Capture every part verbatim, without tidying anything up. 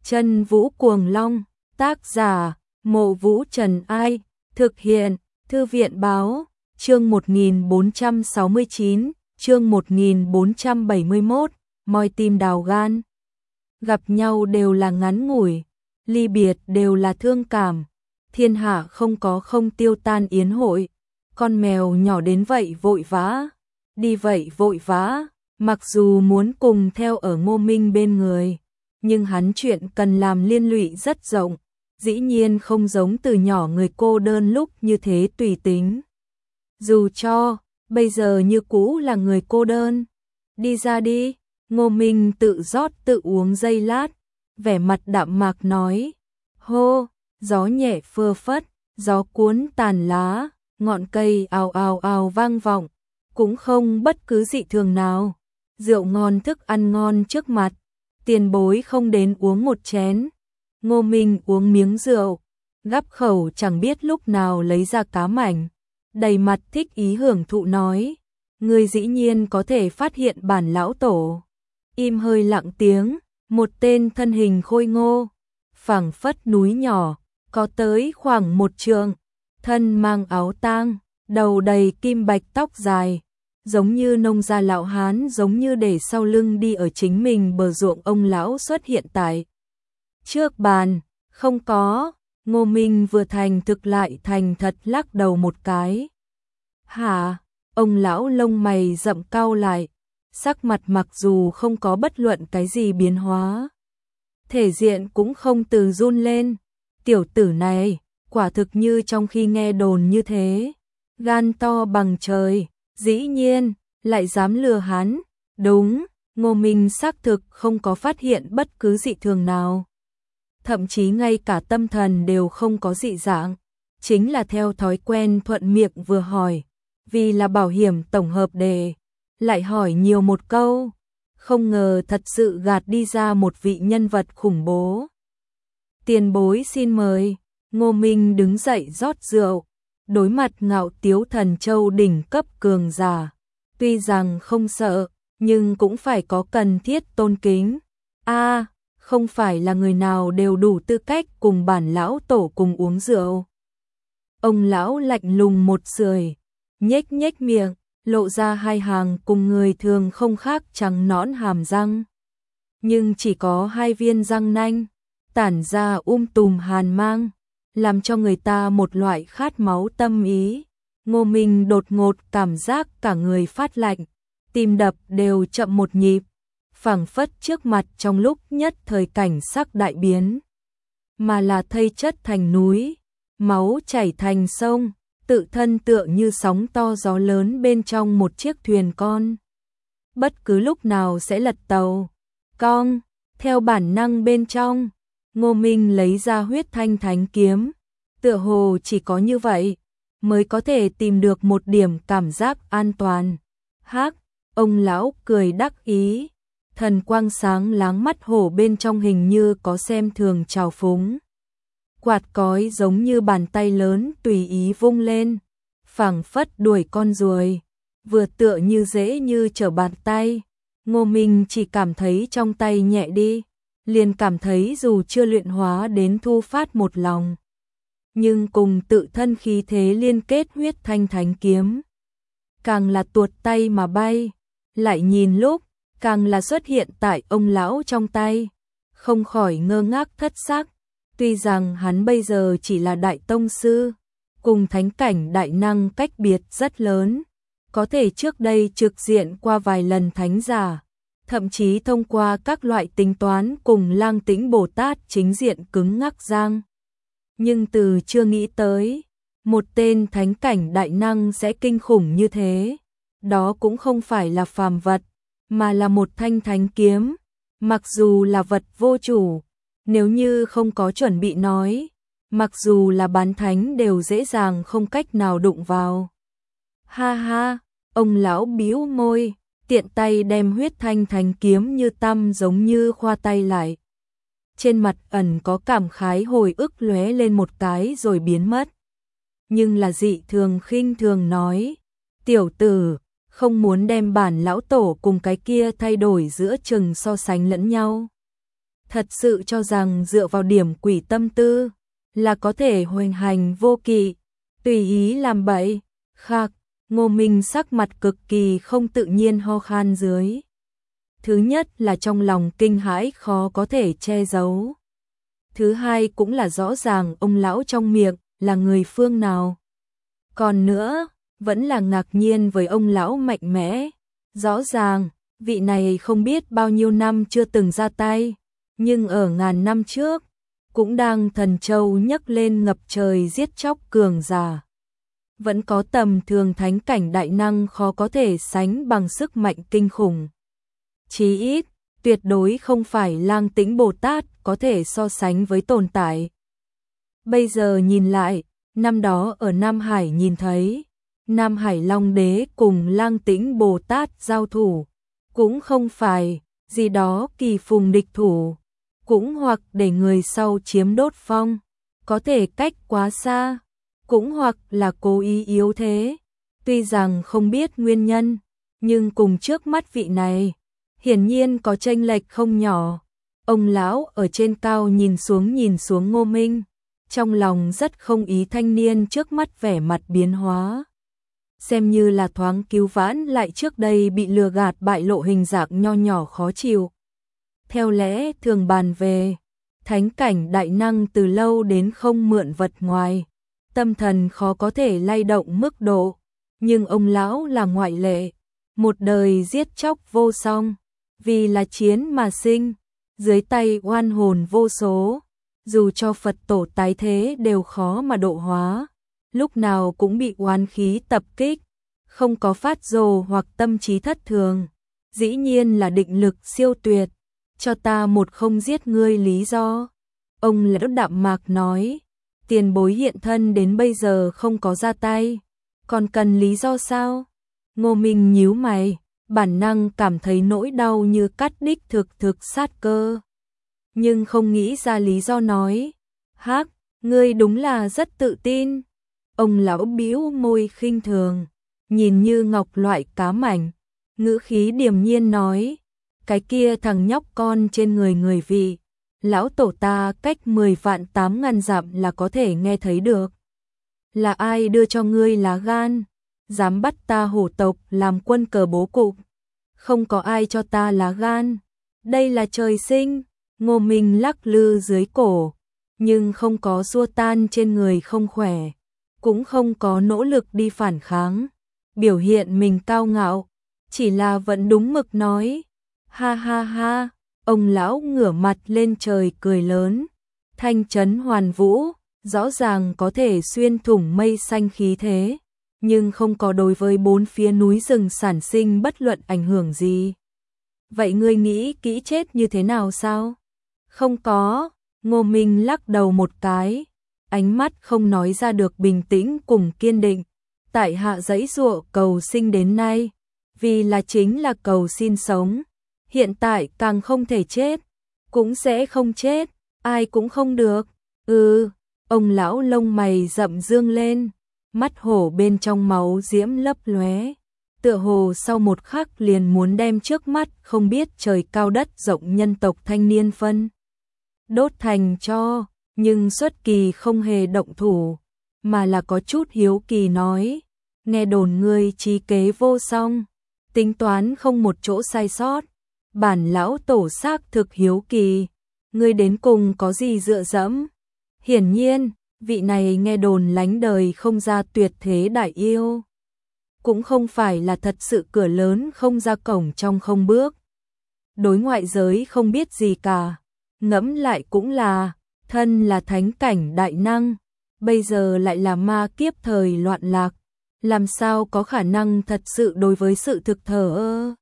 Chân Vũ Cuồng Long, tác giả, Mộ Vũ Trần Ai, thực hiện, Thư viện Báo, chương một nghìn bốn trăm sáu mươi chín, chương một nghìn bốn trăm bảy mươi mốt, moi tim đào gan. Gặp nhau đều là ngắn ngủi, ly biệt đều là thương cảm, thiên hạ không có không tiêu tan yến hội, con mèo nhỏ đến vậy vội vã, đi vậy vội vã, mặc dù muốn cùng theo ở Ngô Minh bên người, nhưng hắn chuyện cần làm liên lụy rất rộng, dĩ nhiên không giống từ nhỏ người cô đơn lúc như thế tùy tính. Dù cho, bây giờ như cũ là người cô đơn. Đi ra đi, Ngô Minh tự rót tự uống giây lát, vẻ mặt đạm mạc nói, hô, gió nhẹ phơ phất, gió cuốn tàn lá, ngọn cây ào ào ào vang vọng, cũng không bất cứ dị thường nào. Rượu ngon thức ăn ngon trước mặt, tiền bối không đến uống một chén. Ngô Minh uống miếng rượu, gắp khẩu chẳng biết lúc nào lấy ra cá mảnh, đầy mặt thích ý hưởng thụ nói, người dĩ nhiên có thể phát hiện bản lão tổ. Im hơi lặng tiếng, một tên thân hình khôi ngô, phảng phất núi nhỏ, có tới khoảng một trượng, thân mang áo tang, đầu đầy kim bạch tóc dài, giống như nông gia lão hán, giống như để sau lưng đi ở chính mình bờ ruộng ông lão xuất hiện tại trước bàn. Không có. Ngô Minh vừa thành thực lại thành thật lắc đầu một cái. Hả? Ông lão lông mày rậm cau lại, sắc mặt mặc dù không có bất luận cái gì biến hóa, thể diện cũng không từ run lên. Tiểu tử này, quả thực như trong khi nghe đồn như thế, gan to bằng trời, dĩ nhiên, lại dám lừa hắn. Đúng, Ngô Minh xác thực không có phát hiện bất cứ dị thường nào. Thậm chí ngay cả tâm thần đều không có dị dạng, chính là theo thói quen thuận miệng vừa hỏi, vì là bảo hiểm tổng hợp đề, lại hỏi nhiều một câu, không ngờ thật sự gạt đi ra một vị nhân vật khủng bố. Tiền bối xin mời. Ngô Minh đứng dậy rót rượu, đối mặt Ngạo Tiếu Thần Châu đỉnh cấp cường giả, tuy rằng không sợ, nhưng cũng phải có cần thiết tôn kính. A, à, không phải là người nào đều đủ tư cách cùng bản lão tổ cùng uống rượu. Ông lão lạnh lùng một sưởi, nhếch nhếch miệng, lộ ra hai hàng cùng người thường không khác trắng nõn hàm răng, nhưng chỉ có hai viên răng nanh, tản ra um tùm hàn mang, làm cho người ta một loại khát máu tâm ý. Ngô Minh đột ngột cảm giác cả người phát lạnh, tim đập đều chậm một nhịp, phảng phất trước mặt trong lúc nhất thời cảnh sắc đại biến, mà là thây chất thành núi, máu chảy thành sông, tự thân tựa như sóng to gió lớn bên trong một chiếc thuyền con, bất cứ lúc nào sẽ lật tàu. Cong, theo bản năng bên trong, Ngô Minh lấy ra huyết thanh thánh kiếm, tựa hồ chỉ có như vậy mới có thể tìm được một điểm cảm giác an toàn. Hắc, ông lão cười đắc ý, thần quang sáng láng, mắt hổ bên trong hình như có xem thường trào phúng. Quạt cói giống như bàn tay lớn tùy ý vung lên, phảng phất đuổi con ruồi, vừa tựa như dễ như trở bàn tay. Ngô Minh chỉ cảm thấy trong tay nhẹ đi, liền cảm thấy dù chưa luyện hóa đến thu phát một lòng, nhưng cùng tự thân khí thế liên kết huyết thanh thánh kiếm, càng là tuột tay mà bay, lại nhìn lúc, càng là xuất hiện tại ông lão trong tay, không khỏi ngơ ngác thất sắc. Tuy rằng hắn bây giờ chỉ là đại tông sư, cùng thánh cảnh đại năng cách biệt rất lớn, có thể trước đây trực diện qua vài lần thánh giả, thậm chí thông qua các loại tính toán cùng Lang Tĩnh Bồ Tát chính diện cứng ngắc giang. Nhưng từ chưa nghĩ tới, một tên thánh cảnh đại năng sẽ kinh khủng như thế. Đó cũng không phải là phàm vật, mà là một thanh thánh kiếm, mặc dù là vật vô chủ, nếu như không có chuẩn bị nói, mặc dù là bán thánh đều dễ dàng không cách nào đụng vào. Ha ha, ông lão bĩu môi, tiện tay đem huyết thanh thánh kiếm như tăm giống như khoa tay lại. Trên mặt ẩn có cảm khái hồi ức lóe lên một cái rồi biến mất. Nhưng là dị thường khinh thường nói, tiểu tử, không muốn đem bản lão tổ cùng cái kia thay đổi giữa chừng so sánh lẫn nhau. thật sự cho rằng dựa vào điểm quỷ tâm tư là có thể hoành hành vô kỵ, tùy ý làm bậy. Khạc, Ngô Minh sắc mặt cực kỳ không tự nhiên ho khan dưới. Thứ nhất là trong lòng kinh hãi khó có thể che giấu. Thứ hai cũng là rõ ràng ông lão trong miệng là người phương nào. Còn nữa, vẫn là ngạc nhiên với ông lão mạnh mẽ. Rõ ràng, vị này không biết bao nhiêu năm chưa từng ra tay, nhưng ở ngàn năm trước, cũng đang thần châu nhấc lên ngập trời giết chóc cường giả. Vẫn có tầm thường thánh cảnh đại năng khó có thể sánh bằng sức mạnh kinh khủng. Chí ít, tuyệt đối không phải Lang Tĩnh Bồ Tát có thể so sánh với tồn tại. Bây giờ nhìn lại, năm đó ở Nam Hải nhìn thấy, Nam Hải Long Đế cùng Lang Tĩnh Bồ Tát giao thủ, cũng không phải gì đó kỳ phùng địch thủ, cũng hoặc để người sau chiếm đốt phong, có thể cách quá xa, cũng hoặc là cố ý yếu thế. Tuy rằng không biết nguyên nhân, nhưng cùng trước mắt vị này, hiển nhiên có chênh lệch không nhỏ. Ông lão ở trên cao nhìn xuống nhìn xuống Ngô Minh, trong lòng rất không ý thanh niên trước mắt vẻ mặt biến hóa. Xem như là thoáng cứu vãn lại trước đây bị lừa gạt bại lộ hình dạng nho nhỏ khó chịu. Theo lẽ thường bàn về, thánh cảnh đại năng từ lâu đến không mượn vật ngoài, tâm thần khó có thể lay động mức độ, nhưng ông lão là ngoại lệ, một đời giết chóc vô song, vì là chiến mà sinh, dưới tay oan hồn vô số, dù cho Phật tổ tái thế đều khó mà độ hóa, lúc nào cũng bị oán khí tập kích, không có phát rồ hoặc tâm trí thất thường, dĩ nhiên là định lực siêu tuyệt, cho ta một không giết ngươi lý do. Ông lão đạm mạc nói, tiền bối hiện thân đến bây giờ không có ra tay, còn cần lý do sao? Ngô Minh nhíu mày, bản năng cảm thấy nỗi đau như cắt đích thực thực sát cơ. Nhưng không nghĩ ra lý do nói, hắc, ngươi đúng là rất tự tin. Ông lão bĩu môi khinh thường, nhìn như ngọc loại cá mảnh, ngữ khí điềm nhiên nói, cái kia thằng nhóc con trên người người vị, lão tổ ta cách mười vạn tám ngàn dặm là có thể nghe thấy được. Là ai đưa cho ngươi lá gan, dám bắt ta hổ tộc làm quân cờ bố cục? Không có ai cho ta lá gan, đây là trời sinh. Ngô Minh lắc lư dưới cổ, nhưng không có xua tan trên người không khỏe, cũng không có nỗ lực đi phản kháng, biểu hiện mình cao ngạo, chỉ là vẫn đúng mực nói, ha ha ha. Ông lão ngửa mặt lên trời cười lớn, thanh chấn hoàn vũ, rõ ràng có thể xuyên thủng mây xanh khí thế, nhưng không có đối với bốn phía núi rừng sản sinh bất luận ảnh hưởng gì. Vậy ngươi nghĩ kỹ chết như thế nào sao? Không có. Ngô Minh lắc đầu một cái, ánh mắt không nói ra được bình tĩnh cùng kiên định. Tại hạ giãy giụa cầu sinh đến nay, vì là chính là cầu xin sống. Hiện tại càng không thể chết, cũng sẽ không chết, ai cũng không được. Ừ, ông lão lông mày rậm dương lên, mắt hổ bên trong máu diễm lấp lóe, tựa hồ sau một khắc liền muốn đem trước mắt không biết trời cao đất rộng nhân tộc thanh niên phân đốt thành cho, nhưng xuất kỳ không hề động thủ, mà là có chút hiếu kỳ nói, nghe đồn ngươi trí kế vô song, tính toán không một chỗ sai sót, bản lão tổ xác thực hiếu kỳ, ngươi đến cùng có gì dựa dẫm? Hiển nhiên, vị này nghe đồn lánh đời không ra tuyệt thế đại yêu, cũng không phải là thật sự cửa lớn không ra cổng trong không bước. Đối ngoại giới không biết gì cả, ngẫm lại cũng là, thân là thánh cảnh đại năng, bây giờ lại là ma kiếp thời loạn lạc, làm sao có khả năng thật sự đối với sự thực thờ ơ.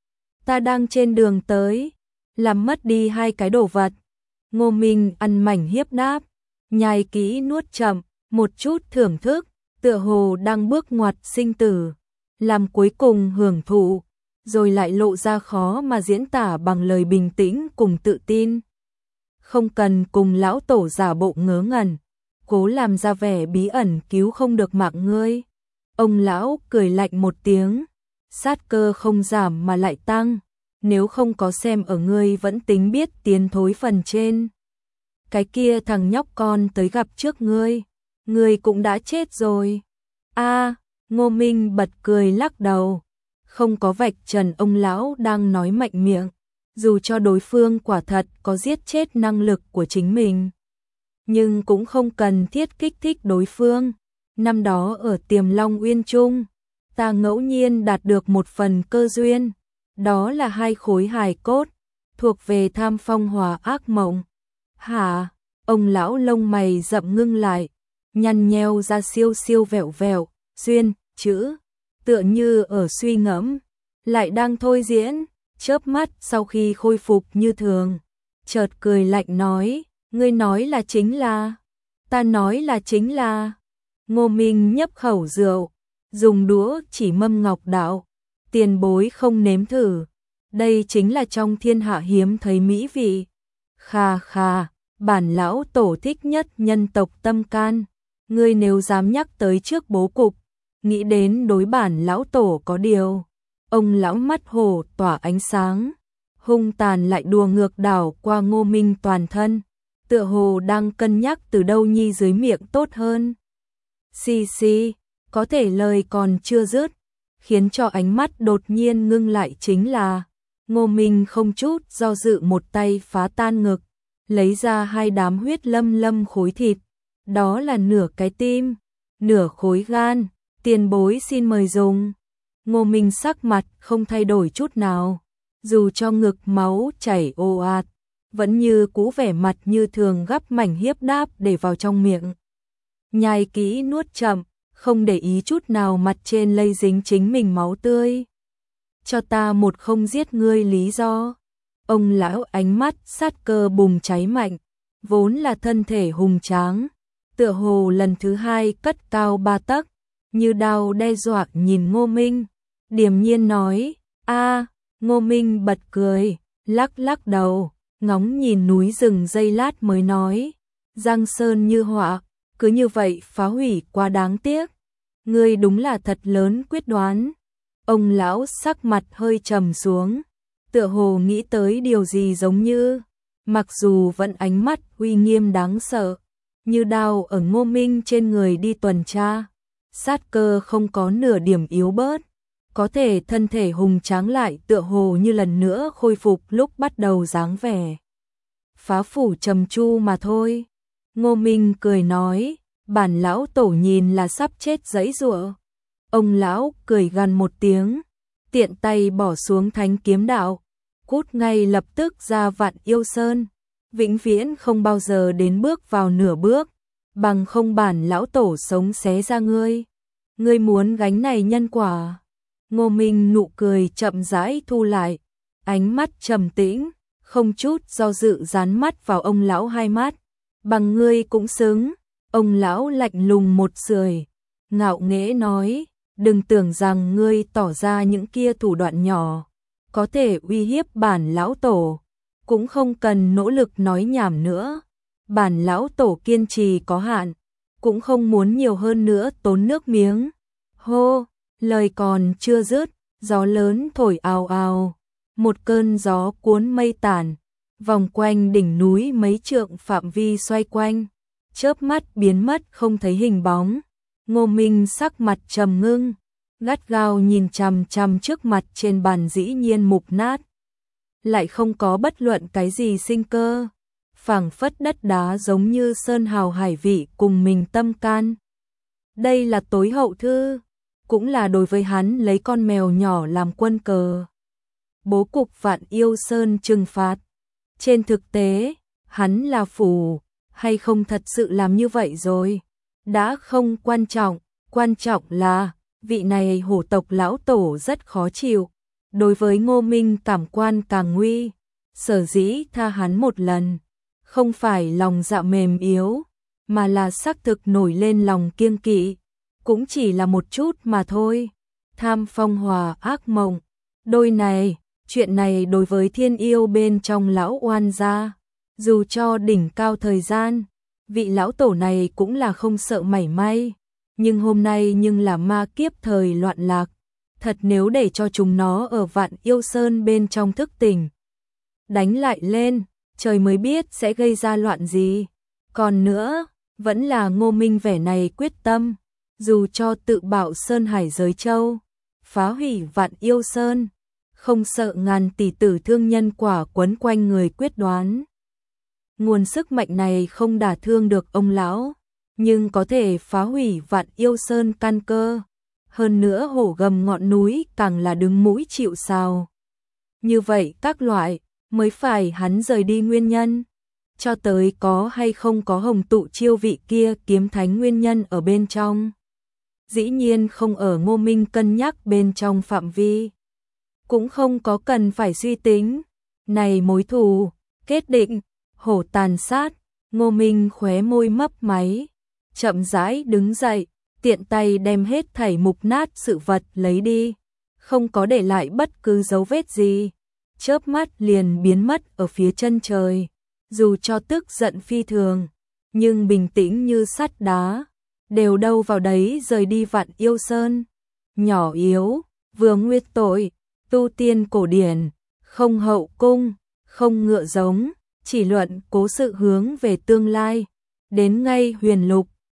Ta đang trên đường tới, làm mất đi hai cái đồ vật. Ngô Minh ăn mảnh hiếp đáp, nhai kỹ nuốt chậm, một chút thưởng thức, tựa hồ đang bước ngoặt sinh tử, làm cuối cùng hưởng thụ, rồi lại lộ ra khó mà diễn tả bằng lời bình tĩnh cùng tự tin. Không cần cùng lão tổ giả bộ ngớ ngẩn, cố làm ra vẻ bí ẩn cứu không được mạng ngươi. Ông lão cười lạnh một tiếng, sát cơ không giảm mà lại tăng, nếu không có xem ở ngươi vẫn tính biết tiến thối phần trên. Cái kia thằng nhóc con tới gặp trước ngươi, ngươi cũng đã chết rồi. A, Ngô Minh bật cười lắc đầu, không có vạch trần ông lão đang nói mạnh miệng, dù cho đối phương quả thật có giết chết năng lực của chính mình, nhưng cũng không cần thiết kích thích đối phương. Năm đó ở Tiềm Long Uyên Trung, ta ngẫu nhiên đạt được một phần cơ duyên, đó là hai khối hài cốt, thuộc về Tham Phong Hòa Ác Mộng. Hả? Ông lão lông mày rậm ngưng lại, nhăn nheo ra siêu siêu vẹo vẹo, duyên, chữ, tựa như ở suy ngẫm, lại đang thôi diễn, chớp mắt sau khi khôi phục như thường, chợt cười lạnh nói, ngươi nói là chính là, ta nói là chính là. Ngô Minh nhấp khẩu rượu, dùng đũa chỉ mâm ngọc đạo, tiền bối không nếm thử, đây chính là trong thiên hạ hiếm thấy mỹ vị. Kha kha, bản lão tổ thích nhất nhân tộc tâm can, ngươi nếu dám nhắc tới trước bố cục, nghĩ đến đối bản lão tổ có điều. Ông lão mắt hổ tỏa ánh sáng, hung tàn lại đùa ngược đảo qua Ngô Minh toàn thân, tựa hồ đang cân nhắc từ đâu nhi dưới miệng tốt hơn. Xì xì, có thể lời còn chưa dứt, khiến cho ánh mắt đột nhiên ngưng lại chính là, Ngô Minh không chút do dự một tay phá tan ngực, lấy ra hai đám huyết lâm lâm khối thịt, đó là nửa cái tim, nửa khối gan, tiền bối xin mời dùng. Ngô Minh sắc mặt không thay đổi chút nào, dù cho ngực máu chảy ồ ạt, vẫn như cũ vẻ mặt như thường gắp mảnh hiếp đáp để vào trong miệng. Nhai kỹ nuốt chậm, không để ý chút nào mặt trên lây dính chính mình máu tươi. Cho ta một không giết ngươi lý do. Ông lão ánh mắt sát cơ bùng cháy mạnh, vốn là thân thể hùng tráng, tựa hồ lần thứ hai cất cao ba tấc, như đao đe dọa nhìn Ngô Minh, điềm nhiên nói, a. Ngô Minh bật cười, lắc lắc đầu, ngóng nhìn núi rừng giây lát mới nói, giang sơn như họa, cứ như vậy phá hủy quá đáng tiếc. Ngươi đúng là thật lớn quyết đoán. Ông lão sắc mặt hơi trầm xuống, tựa hồ nghĩ tới điều gì giống như, mặc dù vẫn ánh mắt uy nghiêm đáng sợ, như đao ở Ngô Minh trên người đi tuần tra, sát cơ không có nửa điểm yếu bớt, có thể thân thể hùng tráng lại tựa hồ như lần nữa khôi phục lúc bắt đầu dáng vẻ phá phủ trầm chu mà thôi. Ngô Minh cười nói, bản lão tổ nhìn là sắp chết giãy giụa. Ông lão cười gằn một tiếng, tiện tay bỏ xuống thánh kiếm đạo, cút ngay lập tức ra Vạn Yêu Sơn, vĩnh viễn không bao giờ đến bước vào nửa bước, bằng không bản lão tổ sống xé ra ngươi. Ngươi muốn gánh này nhân quả. Ngô Minh nụ cười chậm rãi thu lại, ánh mắt trầm tĩnh, không chút do dự dán mắt vào ông lão hai mắt. Bằng ngươi cũng xứng. Ông lão lạnh lùng một sưởi, ngạo nghễ nói, đừng tưởng rằng ngươi tỏ ra những kia thủ đoạn nhỏ, có thể uy hiếp bản lão tổ, cũng không cần nỗ lực nói nhảm nữa. Bản lão tổ kiên trì có hạn, cũng không muốn nhiều hơn nữa tốn nước miếng. Hô, lời còn chưa dứt, gió lớn thổi ào ào, một cơn gió cuốn mây tản, vòng quanh đỉnh núi mấy trượng phạm vi xoay quanh, chớp mắt biến mất không thấy hình bóng. Ngô Minh sắc mặt trầm ngưng, gắt gao nhìn chằm chằm trước mặt trên bàn dĩ nhiên mục nát, lại không có bất luận cái gì sinh cơ, phảng phất đất đá giống như sơn hào hải vị cùng mình tâm can. Đây là tối hậu thư, cũng là đối với hắn lấy con mèo nhỏ làm quân cờ. Bố cục Vạn Yêu Sơn trừng phạt. Trên thực tế, hắn là phù hay không thật sự làm như vậy rồi, đã không quan trọng, quan trọng là vị này hổ tộc lão tổ rất khó chịu. Đối với Ngô Minh cảm quan càng nguy, sở dĩ tha hắn một lần, không phải lòng dạ mềm yếu, mà là xác thực nổi lên lòng kiêng kỵ, cũng chỉ là một chút mà thôi. Tham Phong Hòa Ác Mộng, đôi này, chuyện này đối với thiên yêu bên trong lão oan gia, dù cho đỉnh cao thời gian, vị lão tổ này cũng là không sợ mảy may, nhưng hôm nay nhưng là ma kiếp thời loạn lạc, Thật nếu để cho chúng nó ở Vạn Yêu Sơn bên trong thức tỉnh, đánh lại lên, trời mới biết sẽ gây ra loạn gì. Còn nữa, vẫn là Ngô Minh vẻ này quyết tâm, dù cho tự bạo Sơn Hải giới châu, phá hủy Vạn Yêu Sơn, không sợ ngàn tỷ tử thương nhân quả quấn quanh người quyết đoán. Nguồn sức mạnh này không đả thương được ông lão, nhưng có thể phá hủy Vạn Yêu Sơn căn cơ. Hơn nữa hổ gầm ngọn núi càng là đứng mũi chịu sào. Như vậy các loại mới phải hắn rời đi nguyên nhân. Cho tới có hay không có hồng tụ chiêu vị kia kiếm thánh nguyên nhân ở bên trong. Dĩ nhiên không ở Ngô Minh cân nhắc bên trong phạm vi. Cũng không có cần phải suy tính. Này mối thù, kết định, hổ tàn sát, Ngô Minh khóe môi mấp máy. Chậm rãi đứng dậy, tiện tay đem hết thảy mục nát sự vật lấy đi. Không có để lại bất cứ dấu vết gì. Chớp mắt liền biến mất ở phía chân trời. Dù cho tức giận phi thường, nhưng bình tĩnh như sắt đá. Đều đâu vào đấy rời đi Vạn Yêu Sơn. Nhỏ yếu, vừa nguyệt tội, tu tiên cổ điển, không hậu cung, không ngựa giống, chỉ luận cố sự hướng về tương lai. Đến ngay huyền lục,